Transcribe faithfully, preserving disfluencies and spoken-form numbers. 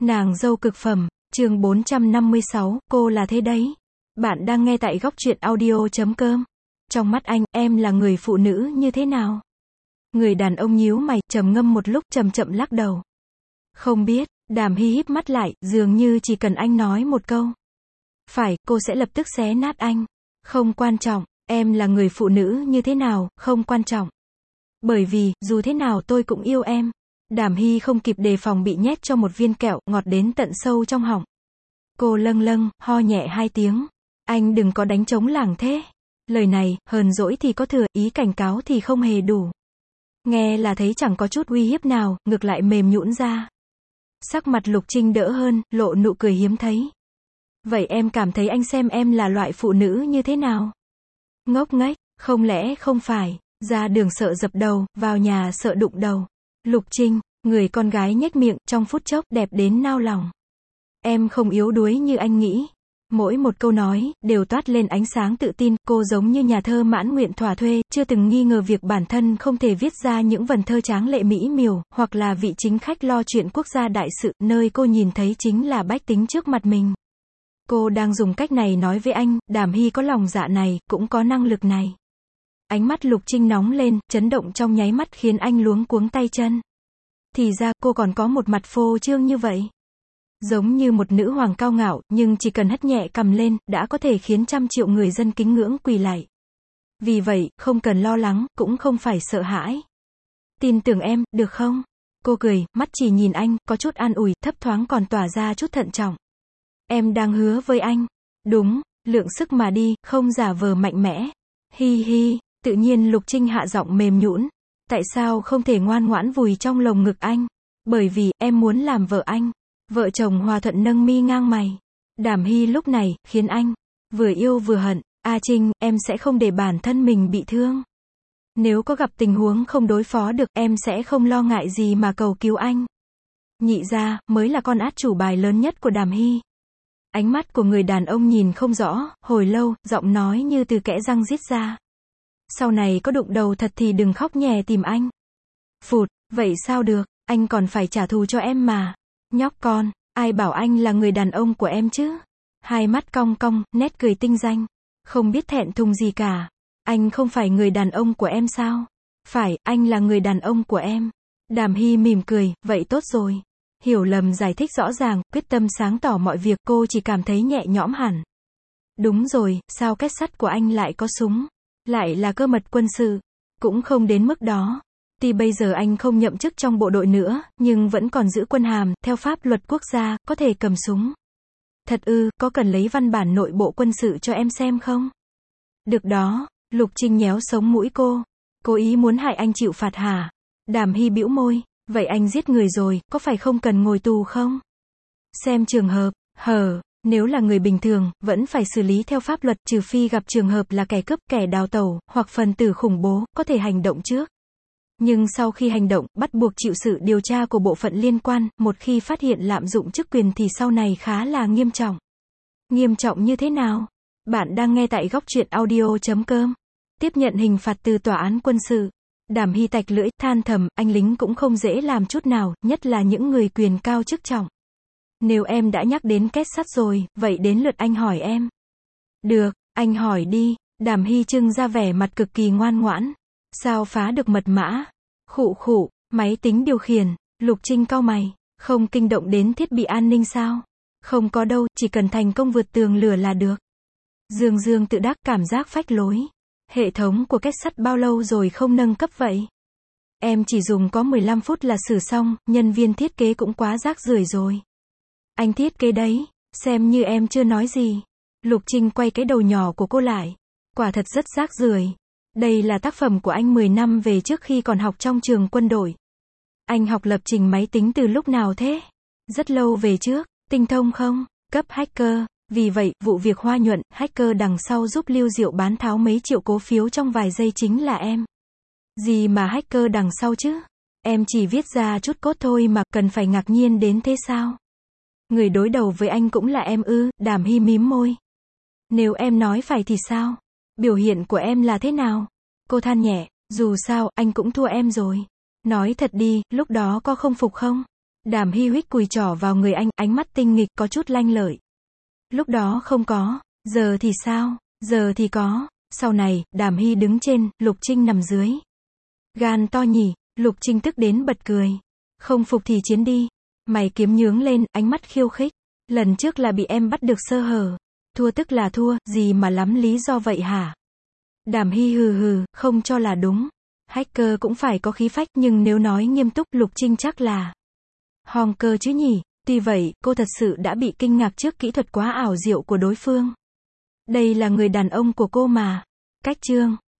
Nàng dâu cực phẩm, chương bốn trăm năm mươi sáu, cô là thế đấy. Bạn đang nghe tại góc truyện audio chấm com. Trong mắt anh, em là người phụ nữ như thế nào? Người đàn ông nhíu mày, trầm ngâm một lúc, chậm chậm lắc đầu. Không biết. Đàm Hy híp mắt lại, dường như chỉ cần anh nói một câu. Phải, cô sẽ lập tức xé nát anh. Không quan trọng, em là người phụ nữ như thế nào, không quan trọng. Bởi vì, dù thế nào tôi cũng yêu em. Đàm Hy không kịp đề phòng bị nhét cho một viên kẹo, ngọt đến tận sâu trong họng. Cô lâng lâng, ho nhẹ hai tiếng. Anh đừng có đánh trống lảng thế. Lời này, hờn dỗi thì có thừa, ý cảnh cáo thì không hề đủ. Nghe là thấy chẳng có chút uy hiếp nào, ngược lại mềm nhũn ra. Sắc mặt Lục Trinh đỡ hơn, lộ nụ cười hiếm thấy. Vậy em cảm thấy anh xem em là loại phụ nữ như thế nào? Ngốc nghếch, không lẽ không phải, ra đường sợ dập đầu, vào nhà sợ đụng đầu. Lục Trinh, người con gái nhếch miệng, trong phút chốc, đẹp đến nao lòng. Em không yếu đuối như anh nghĩ. Mỗi một câu nói, đều toát lên ánh sáng tự tin, cô giống như nhà thơ mãn nguyện thỏa thuê, chưa từng nghi ngờ việc bản thân không thể viết ra những vần thơ tráng lệ mỹ miều, hoặc là vị chính khách lo chuyện quốc gia đại sự, nơi cô nhìn thấy chính là bách tính trước mặt mình. Cô đang dùng cách này nói với anh, Đàm Hy có lòng dạ này, cũng có năng lực này. Ánh mắt Lục Trinh nóng lên, chấn động trong nháy mắt khiến anh luống cuống tay chân. Thì ra, cô còn có một mặt phô trương như vậy. Giống như một nữ hoàng cao ngạo, nhưng chỉ cần hất nhẹ cằm lên, đã có thể khiến trăm triệu người dân kính ngưỡng quỳ lạy. Vì vậy, không cần lo lắng, cũng không phải sợ hãi. Tin tưởng em, được không? Cô cười, mắt chỉ nhìn anh, có chút an ủi, thấp thoáng còn tỏa ra chút thận trọng. Em đang hứa với anh. Đúng, lượng sức mà đi, không giả vờ mạnh mẽ. Hi hi, tự nhiên Lục Trinh hạ giọng mềm nhũn. Tại sao không thể ngoan ngoãn vùi trong lồng ngực anh? Bởi vì, em muốn làm vợ anh. Vợ chồng hòa thuận nâng mi ngang mày. Đàm Hy lúc này, khiến anh vừa yêu vừa hận. A Trinh, em sẽ không để bản thân mình bị thương. Nếu có gặp tình huống không đối phó được, em sẽ không lo ngại gì mà cầu cứu anh. Nhị gia, mới là con át chủ bài lớn nhất của Đàm Hy. Ánh mắt của người đàn ông nhìn không rõ, hồi lâu, giọng nói như từ kẽ răng rít ra. Sau này có đụng đầu thật thì đừng khóc nhè tìm anh. Phụt, vậy sao được, anh còn phải trả thù cho em mà. Nhóc con, ai bảo anh là người đàn ông của em chứ? Hai mắt cong cong, nét cười tinh danh. Không biết thẹn thùng gì cả. Anh không phải người đàn ông của em sao? Phải, anh là người đàn ông của em. Đàm Hy mỉm cười, vậy tốt rồi. Hiểu lầm giải thích rõ ràng, quyết tâm sáng tỏ mọi việc, cô chỉ cảm thấy nhẹ nhõm hẳn. Đúng rồi, sao két sắt của anh lại có súng? Lại là cơ mật quân sự. Cũng không đến mức đó. Tuy bây giờ anh không nhậm chức trong bộ đội nữa, nhưng vẫn còn giữ quân hàm, theo pháp luật quốc gia, có thể cầm súng. Thật ư, có cần lấy văn bản nội bộ quân sự cho em xem không? Được đó, Lục Trinh nhéo sống mũi cô. Cố ý muốn hại anh chịu phạt hả? Đàm Hy bĩu môi, vậy anh giết người rồi, có phải không cần ngồi tù không? Xem trường hợp, hờ, nếu là người bình thường, vẫn phải xử lý theo pháp luật, trừ phi gặp trường hợp là kẻ cướp, kẻ đào tẩu, hoặc phần tử khủng bố, có thể hành động trước. Nhưng sau khi hành động, bắt buộc chịu sự điều tra của bộ phận liên quan, một khi phát hiện lạm dụng chức quyền thì sau này khá là nghiêm trọng. Nghiêm trọng như thế nào? Bạn đang nghe tại góc truyện audio chấm com. Tiếp nhận hình phạt từ tòa án quân sự. Đàm Hy tạch lưỡi, than thầm, anh lính cũng không dễ làm chút nào, nhất là những người quyền cao chức trọng. Nếu em đã nhắc đến két sắt rồi, vậy đến lượt anh hỏi em. Được, anh hỏi đi. Đàm Hy trưng ra vẻ mặt cực kỳ ngoan ngoãn. Sao phá được mật mã? Khụ khụ, máy tính điều khiển. Lục Trinh cau mày, không kinh động đến thiết bị an ninh sao? Không có đâu, chỉ cần thành công vượt tường lửa là được. Dương Dương tự đắc, cảm giác phách lối. Hệ thống của két sắt bao lâu rồi không nâng cấp vậy? Em chỉ dùng có mười lăm phút là sửa xong, nhân viên thiết kế cũng quá rác rưởi rồi. Anh thiết kế đấy, xem như em chưa nói gì. Lục Trinh quay cái đầu nhỏ của cô lại. Quả thật rất rác rưởi. Đây là tác phẩm của anh mười năm về trước khi còn học trong trường quân đội. Anh học lập trình máy tính từ lúc nào thế? Rất lâu về trước, tinh thông không? Cấp hacker. Vì vậy, vụ việc Hoa Nhuận, hacker đằng sau giúp Lưu Diệu bán tháo mấy triệu cổ phiếu trong vài giây chính là em. Gì mà hacker đằng sau chứ? Em chỉ viết ra chút code thôi mà, cần phải ngạc nhiên đến thế sao? Người đối đầu với anh cũng là em ư? Đàm Hy mím môi. Nếu em nói phải thì sao? Biểu hiện của em là thế nào? Cô than nhẹ, dù sao, anh cũng thua em rồi. Nói thật đi, lúc đó có không phục không? Đàm Hy huých cùi trỏ vào người anh, ánh mắt tinh nghịch, có chút lanh lợi. Lúc đó không có, giờ thì sao, giờ thì có. Sau này, Đàm Hy đứng trên, Lục Trinh nằm dưới. Gan to nhỉ, Lục Trinh tức đến bật cười. Không phục thì chiến đi. Mày kiếm nhướng lên, ánh mắt khiêu khích. Lần trước là bị em bắt được sơ hở. Thua tức là thua, gì mà lắm lý do vậy hả? Đàm Hy hừ hừ, không cho là đúng. Hacker cũng phải có khí phách, nhưng nếu nói nghiêm túc, Lục Trinh chắc là hong cơ chứ nhỉ. Tuy vậy, cô thật sự đã bị kinh ngạc trước kỹ thuật quá ảo diệu của đối phương. Đây là người đàn ông của cô mà. Cách chương